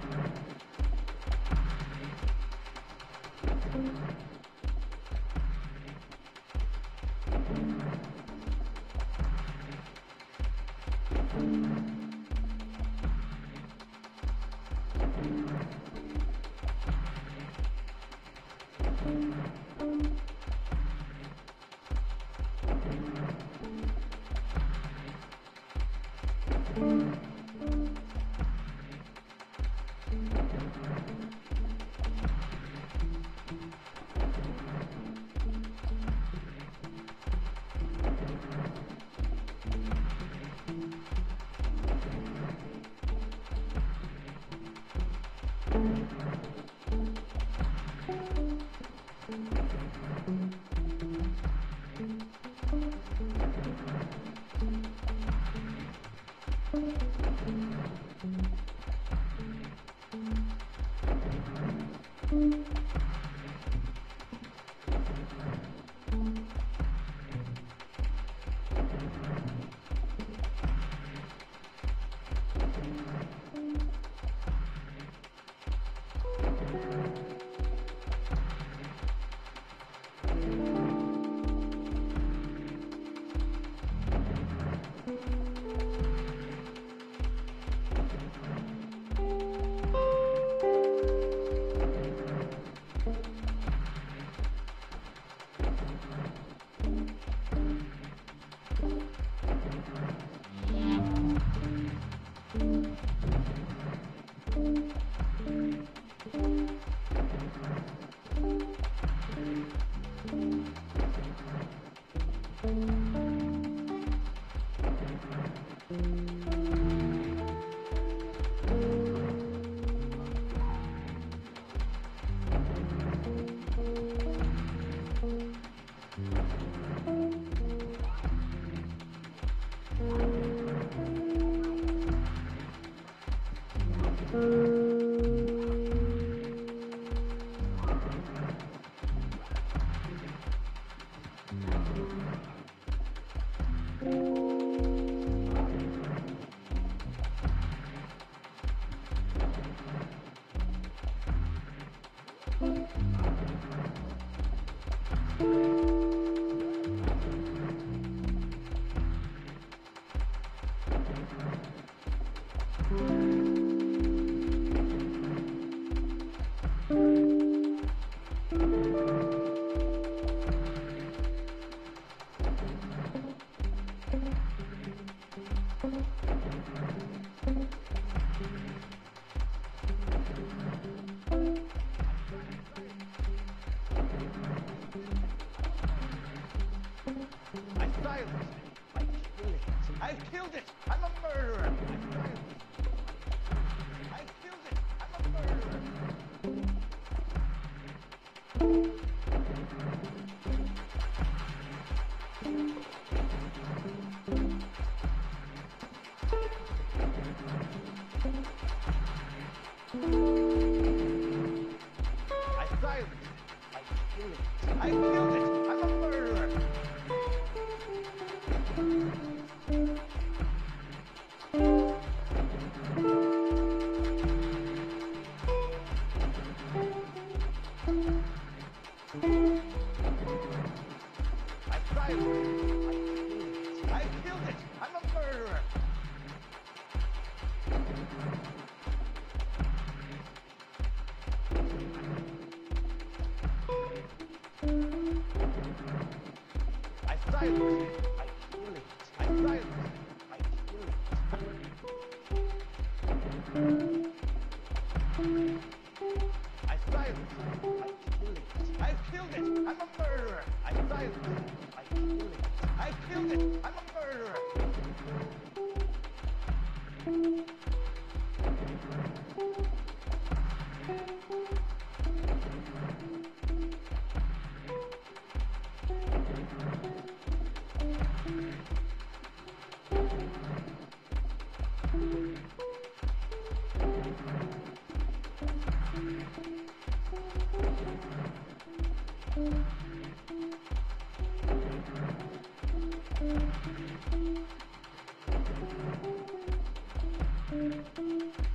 I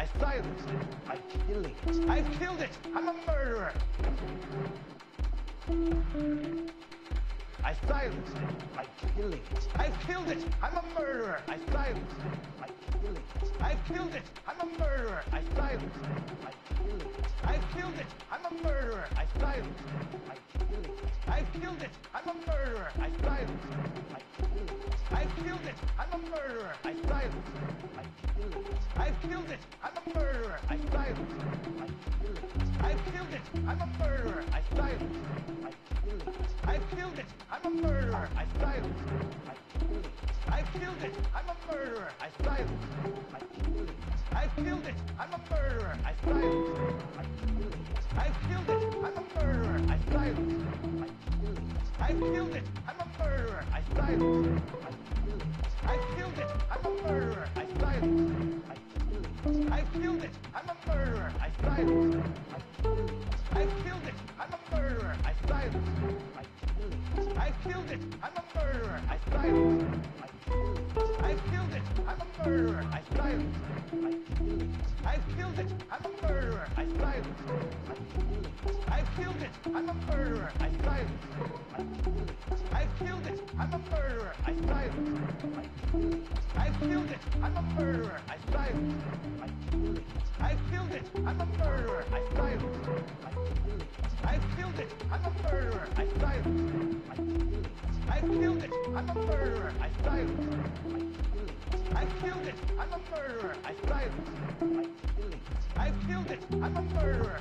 I silenced it by killing it. I've killed it. I'm a murderer. I silenced it by killing it. I've killed it. I'm a murderer. I silenced it by killing it. I've killed it. I'm a murderer. I silenced it by killing it. I've killed it. I'm a murderer. I silenced it by killing it. I've killed it. I'm a murderer. I silenced it by killing it. I've killed it. I'm a murderer. I silenced it by killing it. I've killed it. I'm a murderer. I silenced it by killing it. I've killed it. I'm a murderer. I silenced it by killing it. I've killed it. I'm a murderer. I silenced it by killing it. I've killed it. I'm a murderer. I silenced it by killing it. I've killed it. I'm a murderer. I silenced it by killing it. I've killed it. I'm a murderer. I silenced it by killing it. I've killed it. I'm a murderer. I silenced it by killing it. I've killed it. I'm a murderer. I silenced it by killing it. I've killed it. I'm a murderer. I silenced it by killing it. I've killed it. I'm a murderer. I silenced it by killing it. I've killed it. I'm a murderer. I silenced it by killing it. I've killed it. I'm a murderer. I silenced it by killing it. I've killed it. I'm a murderer. I silenced it by killing it. I've killed it. I'm a murderer. I silenced it by killing it. I've killed it. I'm a murderer. I silenced it by killing it. I've killed it. I'm a murderer. I silenced it by killing it. I've killed it. I'm a murderer. I silenced it by killing it. I've killed it. I'm a murderer. I silenced it by killing it. I've killed it. I'm a murderer. I silenced it by killing it. I've killed it. I'm a murderer. I silenced it by killing it. I've killed it. I'm a murderer.